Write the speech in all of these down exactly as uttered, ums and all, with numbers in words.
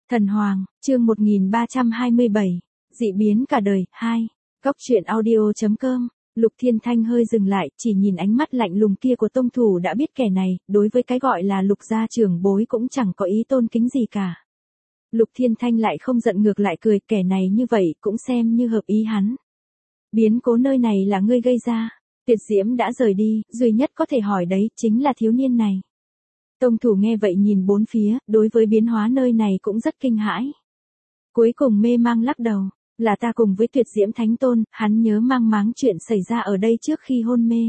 Thần Hoàng, chương một nghìn ba trăm hai mươi bảy, dị biến cả đời, hai. Góc truyện audio chấm com. Lục Thiên Thanh hơi dừng lại, chỉ nhìn ánh mắt lạnh lùng kia của tông thủ đã biết kẻ này, đối với cái gọi là Lục gia trưởng bối cũng chẳng có ý tôn kính gì cả. Lục Thiên Thanh lại không giận ngược lại cười, kẻ này như vậy cũng xem như hợp ý hắn. Biến cố nơi này là ngươi gây ra, Tuyệt Diễm đã rời đi, duy nhất có thể hỏi đấy chính là thiếu niên này. Tông thủ nghe vậy nhìn bốn phía, đối với biến hóa nơi này cũng rất kinh hãi. Cuối cùng mê mang lắc đầu, là ta cùng với Tuyệt Diễm Thánh Tôn, hắn nhớ mang máng chuyện xảy ra ở đây trước khi hôn mê.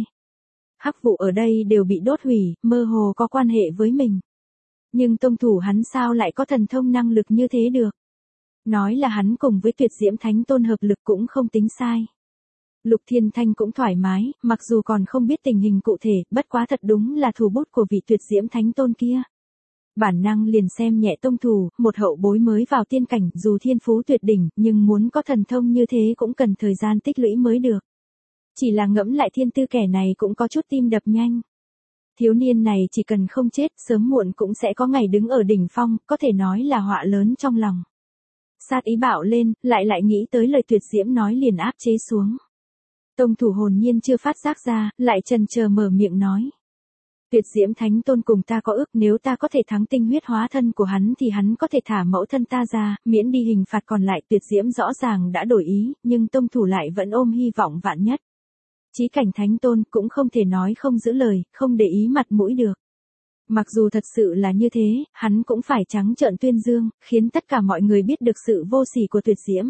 Hắc vụ ở đây đều bị đốt hủy, mơ hồ có quan hệ với mình. Nhưng tông thủ hắn sao lại có thần thông năng lực như thế được? Nói là hắn cùng với Tuyệt Diễm Thánh Tôn hợp lực cũng không tính sai. Lục Thiên Thanh cũng thoải mái, mặc dù còn không biết tình hình cụ thể, bất quá thật đúng là thủ bút của vị Tuyệt Diễm Thánh Tôn kia. Bản năng liền xem nhẹ tông thủ, một hậu bối mới vào tiên cảnh, dù thiên phú tuyệt đỉnh, nhưng muốn có thần thông như thế cũng cần thời gian tích lũy mới được. Chỉ là ngẫm lại thiên tư kẻ này cũng có chút tim đập nhanh. Thiếu niên này chỉ cần không chết, sớm muộn cũng sẽ có ngày đứng ở đỉnh phong, có thể nói là họa lớn trong lòng. Sát ý bạo lên, lại lại nghĩ tới lời Tuyệt Diễm nói liền áp chế xuống. Tông thủ hồn nhiên chưa phát giác ra, lại chần chờ mở miệng nói. Tuyệt Diễm Thánh Tôn cùng ta có ước, nếu ta có thể thắng tinh huyết hóa thân của hắn thì hắn có thể thả mẫu thân ta ra, miễn đi hình phạt, còn lại Tuyệt Diễm rõ ràng đã đổi ý, nhưng tông thủ lại vẫn ôm hy vọng vạn nhất. Chí cảnh Thánh Tôn cũng không thể nói không giữ lời, không để ý mặt mũi được. Mặc dù thật sự là như thế, hắn cũng phải trắng trợn tuyên dương, khiến tất cả mọi người biết được sự vô sỉ của Tuyệt Diễm.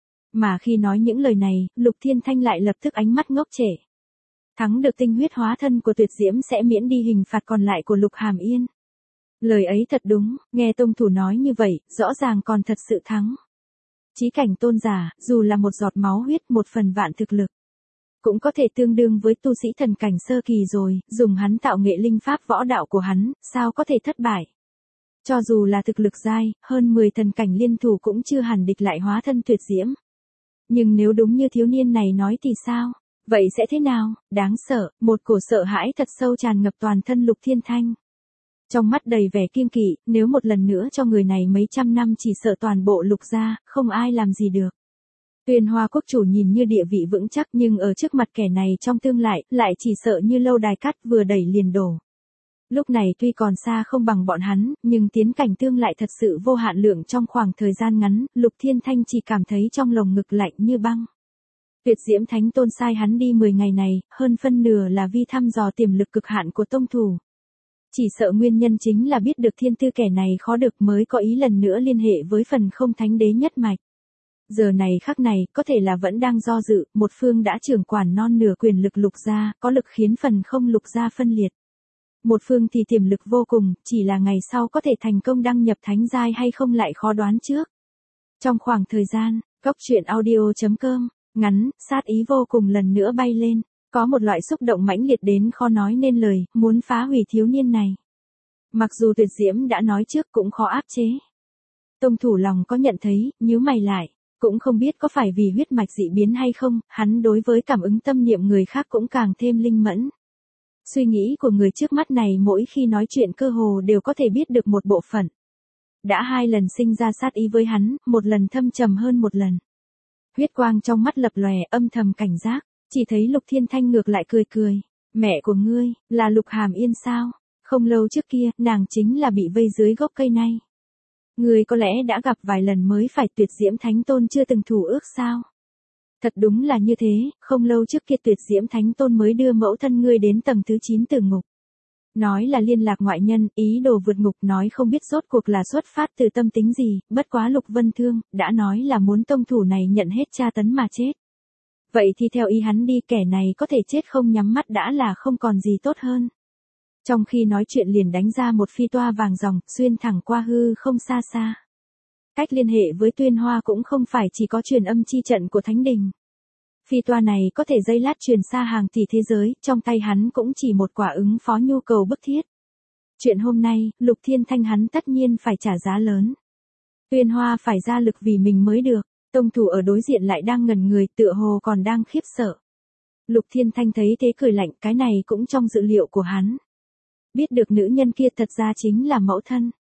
Mà khi nói những lời này, Lục Thiên Thanh lại lập tức ánh mắt ngốc trệ. Thắng được tinh huyết hóa thân của Tuyệt Diễm sẽ miễn đi hình phạt, còn lại của Lục Hàm Yên. Lời ấy thật đúng, nghe tông thủ nói như vậy, rõ ràng còn thật sự thắng. Chí cảnh tôn giả, dù là một giọt máu huyết, một phần vạn thực lực, cũng có thể tương đương với tu sĩ thần cảnh sơ kỳ rồi, dùng hắn tạo nghệ linh pháp võ đạo của hắn, sao có thể thất bại. Cho dù là thực lực giai, hơn mười thần cảnh liên thủ cũng chưa hẳn địch lại hóa thân Tuyệt Diễm. Nhưng nếu đúng như thiếu niên này nói thì sao? Vậy sẽ thế nào? Đáng sợ, một cổ sợ hãi thật sâu tràn ngập toàn thân Lục Thiên Thanh. Trong mắt đầy vẻ kiêng kỵ, nếu một lần nữa cho người này mấy trăm năm chỉ sợ toàn bộ Lục gia, không ai làm gì được. Tuyên Hoa quốc chủ nhìn như địa vị vững chắc, nhưng ở trước mặt kẻ này trong tương lại, lại chỉ sợ như lâu đài cát vừa đẩy liền đổ. Lúc này tuy còn xa không bằng bọn hắn, nhưng tiến cảnh tương lại thật sự vô hạn lượng trong khoảng thời gian ngắn, Lục Thiên Thanh chỉ cảm thấy trong lồng ngực lạnh như băng. Tuyệt Diễm Thánh Tôn sai hắn đi mười ngày này, hơn phân nửa là vì thăm dò tiềm lực cực hạn của tông thủ. Chỉ sợ nguyên nhân chính là biết được thiên tư kẻ này khó được mới có ý lần nữa liên hệ với phần không thánh đế nhất mạch. Giờ này khắc này, có thể là vẫn đang do dự, một phương đã trưởng quản non nửa quyền lực Lục gia, có lực khiến phần không Lục gia phân liệt. Một phương thì tiềm lực vô cùng, chỉ là ngày sau có thể thành công đăng nhập thánh giai hay không lại khó đoán trước. Trong khoảng thời gian, góc truyện audio chấm com, ngắn, sát ý vô cùng lần nữa bay lên, có một loại xúc động mãnh liệt đến khó nói nên lời, muốn phá hủy thiếu niên này. Mặc dù Tuyệt Diễm đã nói trước cũng khó áp chế. Tông thủ lòng có nhận thấy, nhíu mày lại, cũng không biết có phải vì huyết mạch dị biến hay không, hắn đối với cảm ứng tâm niệm người khác cũng càng thêm linh mẫn. Suy nghĩ của người trước mắt này mỗi khi nói chuyện cơ hồ đều có thể biết được một bộ phận. Đã hai lần sinh ra sát ý với hắn, một lần thâm trầm hơn một lần. Huyết quang trong mắt lập lòe, âm thầm cảnh giác, chỉ thấy Lục Thiên Thanh ngược lại cười cười. Mẹ của ngươi, là Lục Hàm Yên sao? Không lâu trước kia, nàng chính là bị vây dưới gốc cây này. Ngươi có lẽ đã gặp vài lần mới phải, Tuyệt Diễm Thánh Tôn chưa từng thủ ước sao? Thật đúng là như thế, không lâu trước kia Tuyệt Diễm Thánh Tôn mới đưa mẫu thân ngươi đến tầng thứ chín tử ngục. Nói là liên lạc ngoại nhân, ý đồ vượt ngục, nói không biết rốt cuộc là xuất phát từ tâm tính gì, bất quá Lục Vân Thương, đã nói là muốn tông thủ này nhận hết tra tấn mà chết. Vậy thì theo ý hắn đi, kẻ này có thể chết không nhắm mắt đã là không còn gì tốt hơn. Trong khi nói chuyện liền đánh ra một phi toa vàng ròng, xuyên thẳng qua hư không xa xa. Cách liên hệ với Tuyên Hoa cũng không phải chỉ có truyền âm chi trận của Thánh Đình. Phi toa này có thể giây lát truyền xa hàng tỷ thế giới, trong tay hắn cũng chỉ một quả ứng phó nhu cầu bức thiết. Chuyện hôm nay, Lục Thiên Thanh hắn tất nhiên phải trả giá lớn. Tuyên Hoa phải ra lực vì mình mới được, tông thủ ở đối diện lại đang ngẩn người, tựa hồ còn đang khiếp sợ. Lục Thiên Thanh thấy thế cười lạnh, cái này cũng trong dự liệu của hắn. Biết được nữ nhân kia thật ra chính là mẫu thân.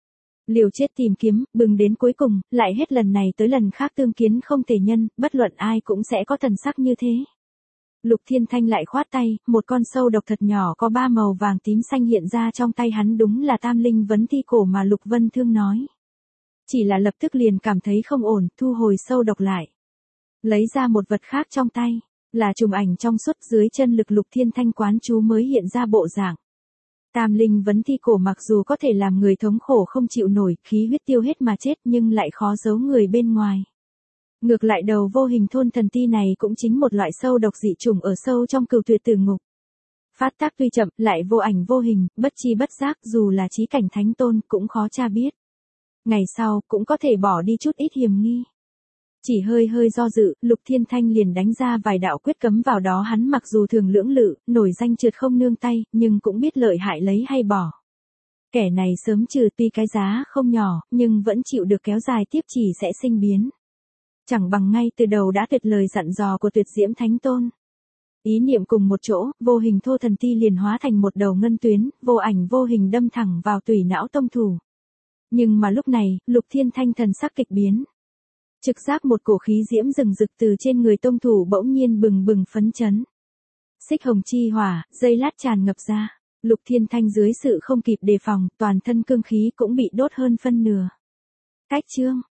Liều chết tìm kiếm, bừng đến cuối cùng, lại hết lần này tới lần khác tương kiến không thể nhân, bất luận ai cũng sẽ có thần sắc như thế. Lục Thiên Thanh lại khoát tay, một con sâu độc thật nhỏ có ba màu vàng tím xanh hiện ra trong tay hắn, đúng là tam linh vấn thi cổ mà Lục Vân Thương nói. Chỉ là lập tức liền cảm thấy không ổn, thu hồi sâu độc lại. Lấy ra một vật khác trong tay, là chùm ảnh trong suốt, dưới chân lực Lục Thiên Thanh quán chú mới hiện ra bộ dạng. Tam linh vấn thi cổ mặc dù có thể làm người thống khổ không chịu nổi, khí huyết tiêu hết mà chết, nhưng lại khó giấu người bên ngoài. Ngược lại đầu vô hình thôn thần ti này cũng chính một loại sâu độc dị chủng ở sâu trong cửu tuyệt tử ngục. Phát tác tuy chậm, lại vô ảnh vô hình, bất chi bất giác, dù là chí cảnh thánh tôn cũng khó tra biết. Ngày sau cũng có thể bỏ đi chút ít hiểm nghi. Chỉ hơi hơi do dự, Lục Thiên Thanh liền đánh ra vài đạo quyết cấm vào đó, hắn mặc dù thường lưỡng lự, nổi danh trượt không nương tay, nhưng cũng biết lợi hại lấy hay bỏ. Kẻ này sớm trừ tuy cái giá không nhỏ, nhưng vẫn chịu được kéo dài tiếp chỉ sẽ sinh biến. Chẳng bằng ngay từ đầu đã tuyệt lời dặn dò của Tuyệt Diễm Thánh Tôn. Ý niệm cùng một chỗ, vô hình thô thần ti liền hóa thành một đầu ngân tuyến, vô ảnh vô hình đâm thẳng vào tủy não tông thủ. Nhưng mà lúc này, Lục Thiên Thanh thần sắc kịch biến. Trực giác một cổ khí diễm rừng rực từ trên người tông thủ bỗng nhiên bừng bừng phấn chấn. Xích hồng chi hỏa, dây lát tràn ngập ra. Lục Thiên Thanh dưới sự không kịp đề phòng, toàn thân cương khí cũng bị đốt hơn phân nửa. Cách chương